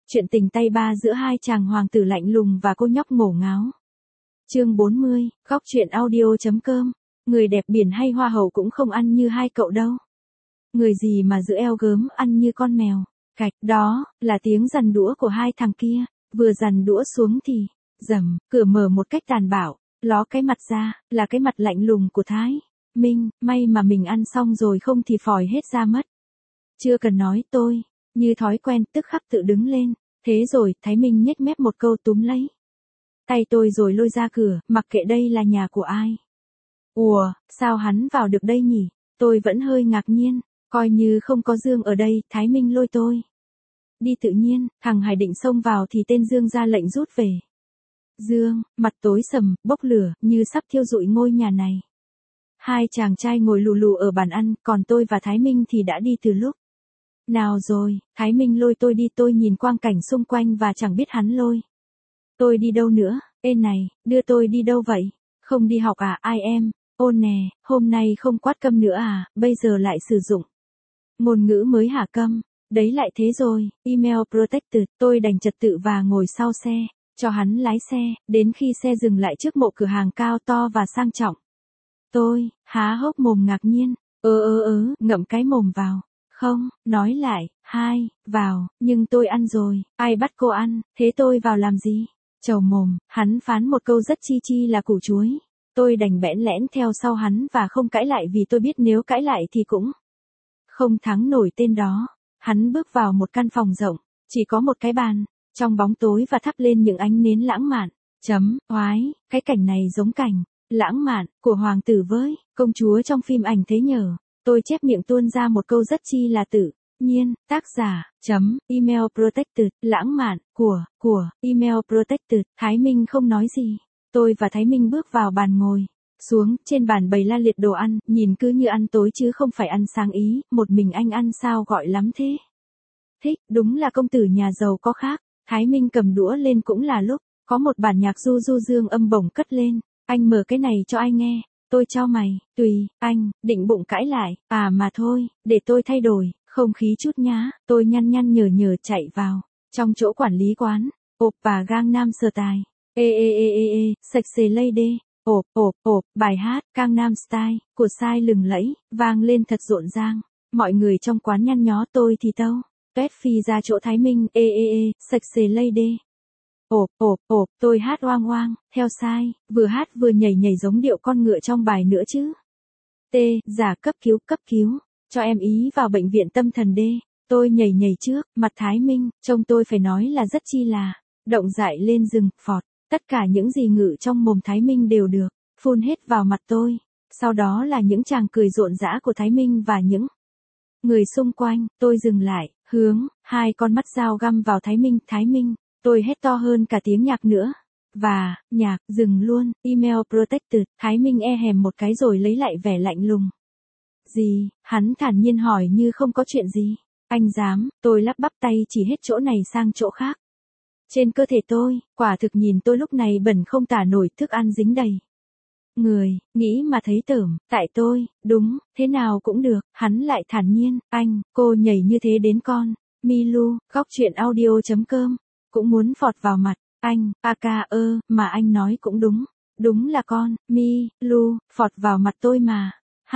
Chuyện tình tay ba giữa hai chàng hoàng tử lạnh lùng và cô nhóc ngổ ngáo. Chương 40, góc truyện audio.com. Người đẹp biển hay hoa hậu cũng không ăn như hai cậu đâu. Người gì mà giữ eo gớm ăn như con mèo. Cạch, đó là tiếng giằn đũa của hai thằng kia. Vừa giằn đũa xuống thì, rầm, cửa mở một cách tàn bạo. Ló cái mặt ra, là cái mặt lạnh lùng của Thái Minh. May mà mình ăn xong rồi, không thì phòi hết ra mất. Chưa cần nói, tôi như thói quen tức khắc tự đứng lên. Thế rồi, Thái Minh nhếch mép một câu túm lấy tay tôi rồi lôi ra cửa, mặc kệ đây là nhà của ai. Ủa, sao hắn vào được đây nhỉ? Tôi vẫn hơi ngạc nhiên, coi như không có Dương ở đây, Thái Minh lôi tôi đi tự nhiên, thằng Hải định xông vào thì tên Dương ra lệnh rút về. Dương, mặt tối sầm, bốc lửa, như sắp thiêu rụi ngôi nhà này. Hai chàng trai ngồi lù lù ở bàn ăn, còn tôi và Thái Minh thì đã đi từ lúc nào rồi. Thái Minh lôi tôi đi, tôi nhìn quang cảnh xung quanh và chẳng biết hắn lôi tôi đi đâu nữa. Ê này, đưa tôi đi đâu vậy? Không đi học à? Ai em? Ôn nè, hôm nay không quát câm nữa à? Bây giờ lại sử dụng ngôn ngữ mới hả câm? Đấy lại thế rồi, email protected. Tôi đành trật tự và ngồi sau xe, cho hắn lái xe, đến khi xe dừng lại trước một cửa hàng cao to và sang trọng. Tôi há hốc mồm ngạc nhiên, ngậm cái mồm vào. Không, nói lại, vào, nhưng tôi ăn rồi, ai bắt cô ăn, thế tôi vào làm gì? Trầu mồm, hắn phán một câu rất chi là củ chuối. Tôi đành bẽn lẽn theo sau hắn và không cãi lại vì tôi biết nếu cãi lại thì cũng không thắng nổi tên đó. Hắn bước vào một căn phòng rộng, chỉ có một cái bàn, trong bóng tối và thắp lên những ánh nến lãng mạn. Oái, cái cảnh này giống cảnh lãng mạn của hoàng tử với công chúa trong phim ảnh thế nhở. Tôi chép miệng tuôn ra một câu rất chi là tự nhiên, tác giả, email protected, lãng mạn, của, email protected. Thái Minh không nói gì. Tôi và Thái Minh bước vào bàn ngồi xuống, trên bàn bày la liệt đồ ăn, nhìn cứ như ăn tối chứ không phải ăn sáng ý. Một mình anh ăn sao gọi lắm thế? Thích, đúng là công tử nhà giàu có khác. Thái Minh cầm đũa lên cũng là lúc có một bản nhạc du dương âm bổng cất lên. Anh mở cái này cho ai nghe? Tôi chau mày, tùy, anh, định bụng cãi lại, à mà thôi, để tôi thay đổi, không khí chút nhá. Tôi nhăn nhở chạy vào trong chỗ quản lý quán, Oppa Gangnam Style. Sexy lady. Bài hát Gangnam Style của Psy lừng lẫy vang lên thật rộn ràng. Mọi người trong quán nhăn nhó, tôi thì tâu tuét phi ra chỗ Thái Minh. Sexy lady. Tôi hát oang theo Psy, vừa hát vừa nhảy giống điệu con ngựa trong bài nữa chứ. Giả cấp cứu, cho em ý vào bệnh viện tâm thần đê. Tôi nhảy trước, mặt Thái Minh, trông tôi phải nói là rất chi là động dại lên rừng, phọt. Tất cả những gì ngự trong mồm Thái Minh đều được phun hết vào mặt tôi. Sau đó là những tràng cười rộn rã của Thái Minh và những người xung quanh. Tôi dừng lại, hướng hai con mắt dao găm vào Thái Minh. Tôi hét to hơn cả tiếng nhạc nữa. Và, nhạc, dừng luôn, email protected. Thái Minh hèm một cái rồi lấy lại vẻ lạnh lùng. Gì? Hắn thản nhiên hỏi như không có chuyện gì. Anh dám? Tôi lắp bắp tay chỉ hết chỗ này sang chỗ khác. Trên cơ thể tôi, quả thực nhìn tôi lúc này bẩn không tả nổi, thức ăn dính đầy người, nghĩ mà thấy tởm. Tại tôi, đúng, thế nào cũng được. Hắn lại thản nhiên, anh, cô nhảy như thế đến con Milu, góc truyện audio.com, cũng muốn phọt vào mặt. Anh, mà anh nói cũng đúng. Đúng là con Milu phọt vào mặt tôi mà.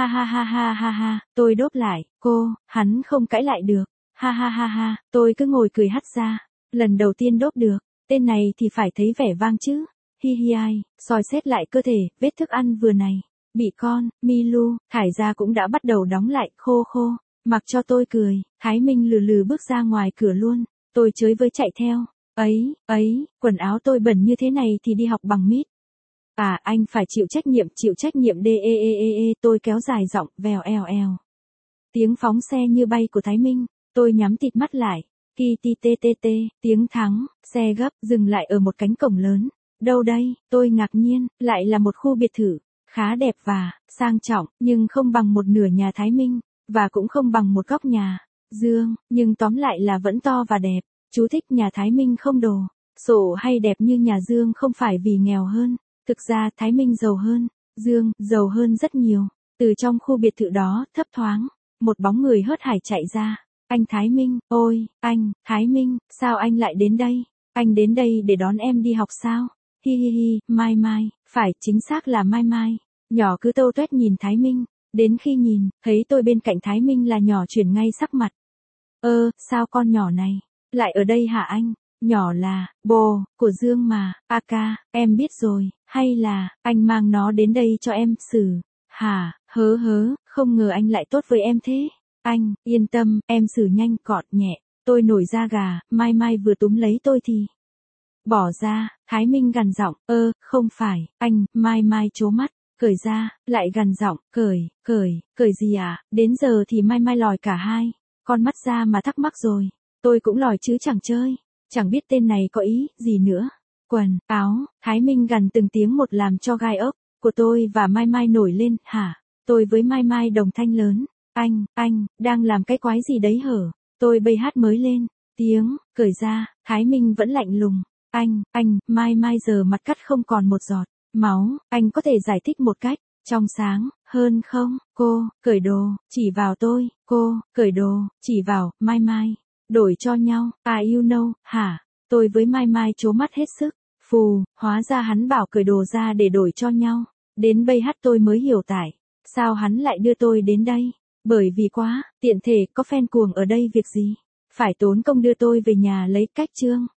Ha. Tôi đốp lại, hắn không cãi lại được. Ha. Tôi cứ ngồi cười hắt ra. Lần đầu tiên đốp được, tên này thì phải thấy vẻ vang chứ. Ai, soi xét lại cơ thể, vết thức ăn vừa này bị con Milu thải ra cũng đã bắt đầu đóng lại, khô. Mặc cho tôi cười, Thái Minh lừ bước ra ngoài cửa luôn. Tôi chới với chạy theo. Quần áo tôi bẩn như thế này thì đi học bằng mít. À, anh phải chịu trách nhiệm đê. Tôi kéo dài giọng, vèo eo. Tiếng phóng xe như bay của Thái Minh. Tôi nhắm tịt mắt lại. Ttt, tiếng thắng, xe gấp, dừng lại ở một cánh cổng lớn. Đâu đây? Tôi ngạc nhiên, lại là một khu biệt thự, khá đẹp và sang trọng, nhưng không bằng một nửa nhà Thái Minh, và cũng không bằng một góc nhà Dương, nhưng tóm lại là vẫn to và đẹp. Chú thích: nhà Thái Minh không đồ sộ hay đẹp như nhà Dương không phải vì nghèo hơn. Thực ra Thái Minh giàu hơn Dương, giàu hơn rất nhiều. Từ trong khu biệt thự đó, thấp thoáng, một bóng người hớt hải chạy ra. Anh Thái Minh, ôi, anh, Thái Minh, sao anh lại đến đây? Anh đến đây để đón em đi học sao? Hi hi hi, Mai Mai, phải, chính xác là Mai Mai. Nhỏ cứ tâu tuét nhìn Thái Minh, đến khi nhìn, thấy tôi bên cạnh Thái Minh là nhỏ chuyển ngay sắc mặt. Sao con nhỏ này, lại ở đây hả anh? Nhỏ là, bồ, của Dương mà, ca, em biết rồi, hay là, anh mang nó đến đây cho em xử, hả, không ngờ anh lại tốt với em thế. Anh, yên tâm, em xử nhanh gọn nhẹ, tôi nổi da gà, Mai Mai vừa túm lấy tôi thì bỏ ra, Thái Minh gằn giọng, không phải, anh, Mai Mai trố mắt, cởi ra, lại gằn giọng, cởi gì à, đến giờ thì Mai Mai lòi cả hai, con mắt ra mà thắc mắc rồi, tôi cũng lòi chứ chẳng chơi, chẳng biết tên này có ý gì nữa. Quần, áo, Thái Minh gằn từng tiếng một làm cho gai ốc của tôi và Mai Mai nổi lên, hả, tôi với Mai Mai đồng thanh lớn, anh, đang làm cái quái gì đấy hở, tôi bây hát mới lên, tiếng, cởi ra, Thái Minh vẫn lạnh lùng, anh, Mai Mai giờ mặt cắt không còn một giọt máu, anh có thể giải thích một cách trong sáng hơn không? Cô, cởi đồ, chỉ vào tôi, cô, cởi đồ, chỉ vào, Mai Mai, đổi cho nhau, you know, hả? Tôi với Mai Mai trố mắt hết sức, phù, hóa ra hắn bảo cởi đồ ra để đổi cho nhau, đến bây hát tôi mới hiểu tại sao hắn lại đưa tôi đến đây, bởi vì quá, tiện thể có fan cuồng ở đây việc gì, phải tốn công đưa tôi về nhà lấy cách chương.